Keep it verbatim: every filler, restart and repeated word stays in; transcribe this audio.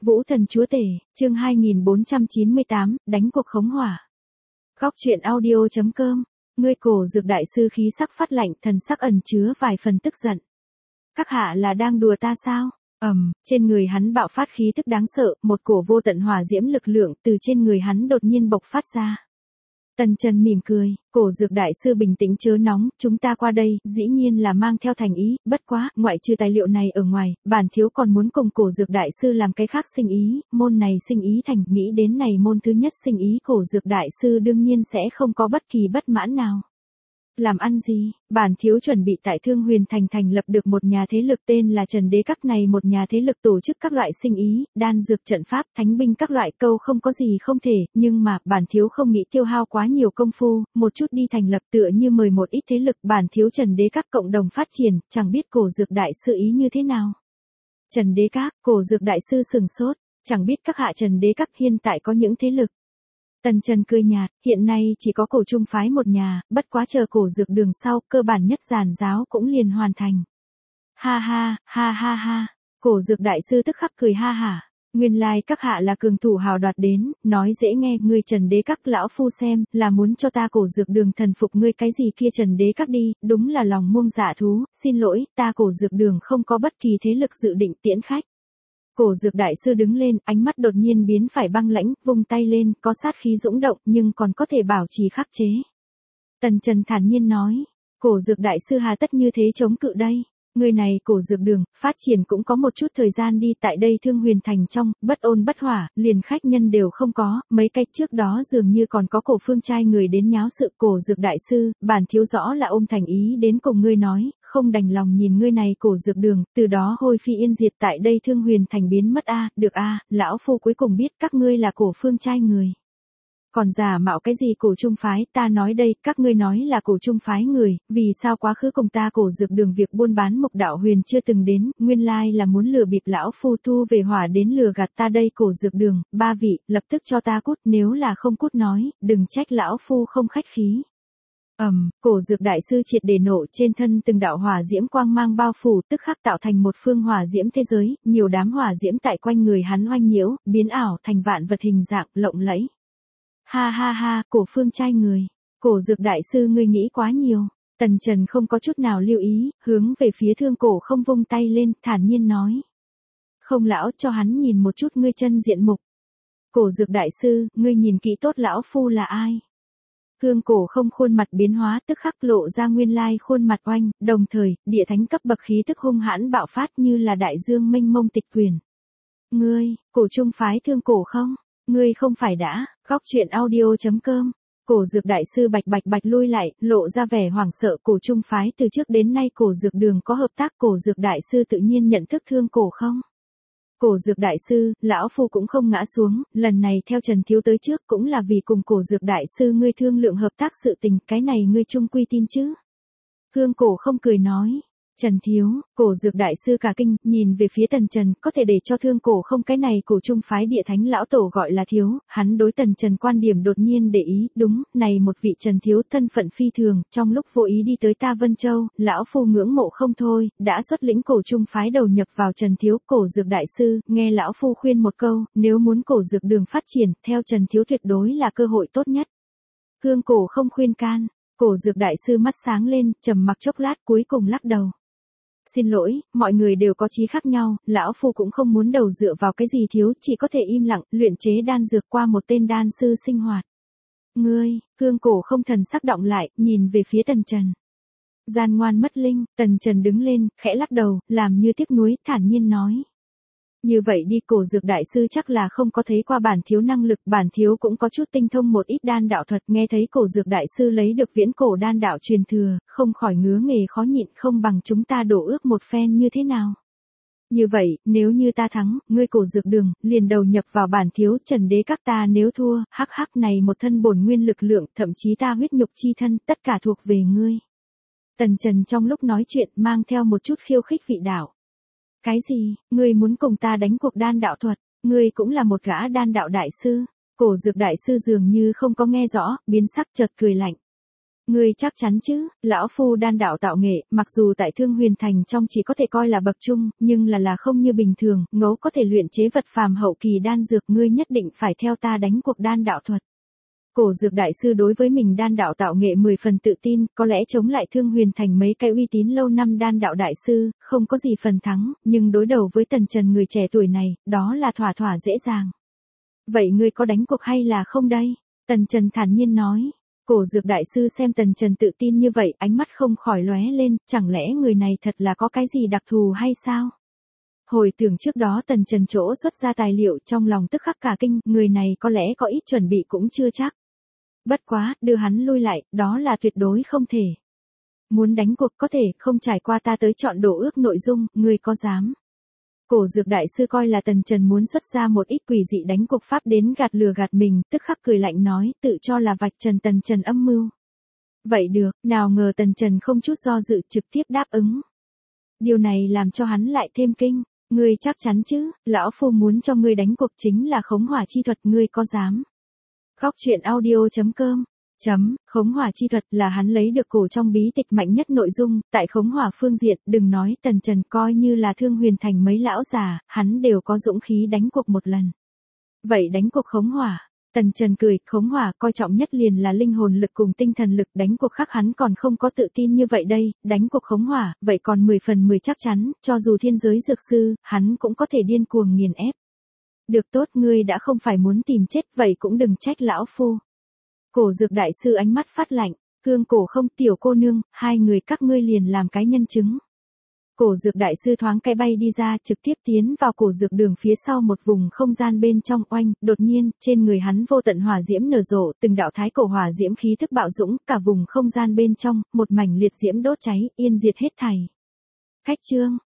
Vũ thần chúa tể, chương hai nghìn bốn trăm chín mươi tám, đánh cuộc khống hỏa. Góc truyện audio chấm com, ngươi Cổ Dược đại sư khí sắc phát lạnh, thần sắc ẩn chứa vài phần tức giận. Các hạ là đang đùa ta sao? Ầm, um, trên người hắn bạo phát khí tức đáng sợ, một cổ vô tận hỏa diễm lực lượng từ trên người hắn đột nhiên bộc phát ra. Tần Trần mỉm cười, Cổ Dược đại sư bình tĩnh chớ nóng, chúng ta qua đây, dĩ nhiên là mang theo thành ý, bất quá, ngoại trừ tài liệu này ở ngoài, bản thiếu còn muốn cùng Cổ Dược đại sư làm cái khác sinh ý, môn này sinh ý thành, nghĩ đến này môn thứ nhất sinh ý Cổ Dược đại sư đương nhiên sẽ không có bất kỳ bất mãn nào. Làm ăn gì? Bản thiếu chuẩn bị tại Thương Huyền Thành thành lập được một nhà thế lực tên là Trần Đế Các, này một nhà thế lực tổ chức các loại sinh ý, đan dược trận pháp, thánh binh các loại, câu không có gì không thể, nhưng mà bản thiếu không nghĩ tiêu hao quá nhiều công phu, một chút đi thành lập tựa như mời một ít thế lực bản thiếu Trần Đế Các cộng đồng phát triển, chẳng biết Cổ Dược đại sư ý như thế nào. Trần Đế Các, Cổ Dược đại sư sừng sốt, chẳng biết các hạ Trần Đế Các hiện tại có những thế lực. Tần Trần cười nhạt, hiện nay chỉ có Cổ Trung phái một nhà, bất quá chờ Cổ Dược đường sau, cơ bản nhất giàn giáo cũng liền hoàn thành. Ha ha, ha ha ha, Cổ Dược đại sư tức khắc cười ha hả, nguyên lai các hạ là cường thủ hào đoạt đến, nói dễ nghe, ngươi Trần Đế Các lão phu xem, là muốn cho ta Cổ Dược đường thần phục ngươi cái gì kia Trần Đế Các đi, đúng là lòng muông dạ thú, xin lỗi, ta Cổ Dược đường không có bất kỳ thế lực dự định tiễn khách. Cổ Dược đại sư đứng lên, ánh mắt đột nhiên biến phải băng lãnh, vung tay lên, có sát khí dũng động, nhưng còn có thể bảo trì khắc chế. Tần Trần thản nhiên nói, Cổ Dược đại sư hà tất như thế chống cự đây. Người này Cổ Dược đường, phát triển cũng có một chút thời gian đi, tại đây Thương Huyền Thành trong, bất ôn bất hỏa, liền khách nhân đều không có, mấy cách trước đó dường như còn có Cổ Phương trai người đến nháo sự. Cổ Dược đại sư, bản thiếu rõ là ôm thành ý đến cùng ngươi nói, không đành lòng nhìn ngươi này Cổ Dược đường, từ đó hôi phi yên diệt tại đây Thương Huyền Thành biến mất a, được a, lão phu cuối cùng biết các ngươi là Cổ Phương trai người. Còn giả mạo cái gì Cổ Trung phái, ta nói đây, các ngươi nói là Cổ Trung phái người, vì sao quá khứ cùng ta Cổ Dược đường việc buôn bán Mộc Đạo Huyền chưa từng đến, nguyên lai là muốn lừa bịp lão phu thu về hỏa đến lừa gạt ta đây Cổ Dược đường, ba vị, lập tức cho ta cút, nếu là không cút nói, đừng trách lão phu không khách khí. Ầm, um, Cổ Dược đại sư triệt để nộ, trên thân từng đạo hỏa diễm quang mang bao phủ, tức khắc tạo thành một phương hỏa diễm thế giới, nhiều đám hỏa diễm tại quanh người hắn oanh nhiễu, biến ảo thành vạn vật hình dạng lộng lẫy. Ha ha ha, Cổ Phương trai người, Cổ Dược đại sư ngươi nghĩ quá nhiều. Tần Trần không có chút nào lưu ý, hướng về phía Thương Cổ không vung tay lên, thản nhiên nói. Không lão, cho hắn nhìn một chút ngươi chân diện mục. Cổ Dược đại sư, ngươi nhìn kỹ tốt lão phu là ai. Thương Cổ không khuôn mặt biến hóa, tức khắc lộ ra nguyên lai khuôn mặt oanh, đồng thời, địa thánh cấp bậc khí tức hung hãn bạo phát như là đại dương mênh mông tịch quyển. Ngươi, Cổ Trung phái Thương Cổ không? Ngươi không phải đã, góc truyện audio chấm com. Cổ Dược đại sư bạch bạch bạch lui lại, lộ ra vẻ hoảng sợ. Cổ Trung phái từ trước đến nay Cổ Dược đường có hợp tác, Cổ Dược đại sư tự nhiên nhận thức Thương Cổ không? Cổ Dược đại sư, lão phu cũng không ngã xuống, lần này theo Trần thiếu tới trước cũng là vì cùng Cổ Dược đại sư ngươi thương lượng hợp tác sự tình, cái này ngươi trung quy tin chứ? Thương Cổ không cười nói. Trần thiếu, Cổ Dược đại sư cả kinh, nhìn về phía Tần Trần, có thể để cho Thương Cổ không cái này Cổ Trung phái địa thánh lão tổ gọi là thiếu, hắn đối Tần Trần quan điểm đột nhiên để ý, đúng, này một vị Trần thiếu thân phận phi thường, trong lúc vô ý đi tới ta Vân Châu, lão phu ngưỡng mộ không thôi, đã xuất lĩnh Cổ Trung phái đầu nhập vào Trần thiếu. Cổ Dược đại sư, nghe lão phu khuyên một câu, nếu muốn Cổ Dược đường phát triển, theo Trần thiếu tuyệt đối là cơ hội tốt nhất. Thương Cổ không khuyên can, Cổ Dược đại sư mắt sáng lên, trầm mặc chốc lát cuối cùng lắc đầu. Xin lỗi, mọi người đều có chí khác nhau, lão phu cũng không muốn đầu dựa vào cái gì thiếu, chỉ có thể im lặng, luyện chế đan dược qua một tên đan sư sinh hoạt. Ngươi, Thương Cổ không thần sắc động lại, nhìn về phía Tần Trần. Gian ngoan mất linh, Tần Trần đứng lên, khẽ lắc đầu, làm như tiếc nuối, thản nhiên nói. Như vậy đi, Cổ Dược đại sư chắc là không có thấy qua bản thiếu năng lực, bản thiếu cũng có chút tinh thông một ít đan đạo thuật, nghe thấy Cổ Dược đại sư lấy được viễn cổ đan đạo truyền thừa, không khỏi ngứa nghề khó nhịn, không bằng chúng ta đổ ước một phen như thế nào. Như vậy, nếu như ta thắng, ngươi Cổ Dược đường, liền đầu nhập vào bản thiếu Trần Đế Các, ta nếu thua, hắc hắc này một thân bổn nguyên lực lượng, thậm chí ta huyết nhục chi thân, tất cả thuộc về ngươi. Tần Trần trong lúc nói chuyện mang theo một chút khiêu khích vị đạo. Cái gì, ngươi muốn cùng ta đánh cuộc đan đạo thuật, ngươi cũng là một gã đan đạo đại sư. Cổ Dược đại sư dường như không có nghe rõ, biến sắc chợt cười lạnh. Ngươi chắc chắn chứ, lão phu đan đạo tạo nghệ, mặc dù tại Thương Huyền Thành trong chỉ có thể coi là bậc trung, nhưng là là không như bình thường, ngẫu có thể luyện chế vật phàm hậu kỳ đan dược, ngươi nhất định phải theo ta đánh cuộc đan đạo thuật. Cổ Dược đại sư đối với mình đan đạo tạo nghệ mười phần tự tin, có lẽ chống lại Thương Huyền Thành mấy cái uy tín lâu năm đan đạo đại sư, không có gì phần thắng, nhưng đối đầu với Tần Trần người trẻ tuổi này, đó là thỏa thỏa dễ dàng. Vậy ngươi có đánh cuộc hay là không đây? Tần Trần thản nhiên nói. Cổ Dược đại sư xem Tần Trần tự tin như vậy, ánh mắt không khỏi lóe lên, chẳng lẽ người này thật là có cái gì đặc thù hay sao? Hồi tưởng trước đó Tần Trần chỗ xuất ra tài liệu, trong lòng tức khắc cả kinh, người này có lẽ có ít chuẩn bị cũng chưa chắc. Bất quá, đưa hắn lui lại, đó là tuyệt đối không thể. Muốn đánh cuộc có thể, không trải qua ta tới chọn đổ ước nội dung, ngươi có dám? Cổ Dược đại sư coi là Tần Trần muốn xuất ra một ít quỷ dị đánh cuộc pháp đến gạt lừa gạt mình, tức khắc cười lạnh nói, tự cho là vạch trần Tần Trần âm mưu. Vậy được, nào ngờ Tần Trần không chút do dự trực tiếp đáp ứng. Điều này làm cho hắn lại thêm kinh, ngươi chắc chắn chứ, lão phu muốn cho ngươi đánh cuộc chính là khống hỏa chi thuật, ngươi có dám? Góc truyện audio chấm com Chấm, khống hỏa chi thuật là hắn lấy được cổ trong bí tịch mạnh nhất nội dung, tại khống hỏa phương diện, đừng nói Tần Trần coi như là Thương Huyền Thành mấy lão già, hắn đều có dũng khí đánh cuộc một lần. Vậy đánh cuộc khống hỏa, Tần Trần cười, khống hỏa coi trọng nhất liền là linh hồn lực cùng tinh thần lực, đánh cuộc khác hắn còn không có tự tin như vậy đây, đánh cuộc khống hỏa, vậy còn mười phần mười chắc chắn, cho dù thiên giới dược sư, hắn cũng có thể điên cuồng nghiền ép. Được tốt, ngươi đã không phải muốn tìm chết, vậy cũng đừng trách lão phu. Cổ Dược đại sư ánh mắt phát lạnh, cương cổ không, tiểu cô nương, hai người các ngươi liền làm cái nhân chứng. Cổ Dược đại sư thoáng cái bay đi ra, trực tiếp tiến vào cổ dược đường phía sau một vùng không gian bên trong, oanh, đột nhiên, trên người hắn vô tận hỏa diễm nở rộ, từng đạo thái cổ hỏa diễm khí thức bạo dũng, cả vùng không gian bên trong, một mảnh liệt diễm đốt cháy, yên diệt hết thảy. Khách chương,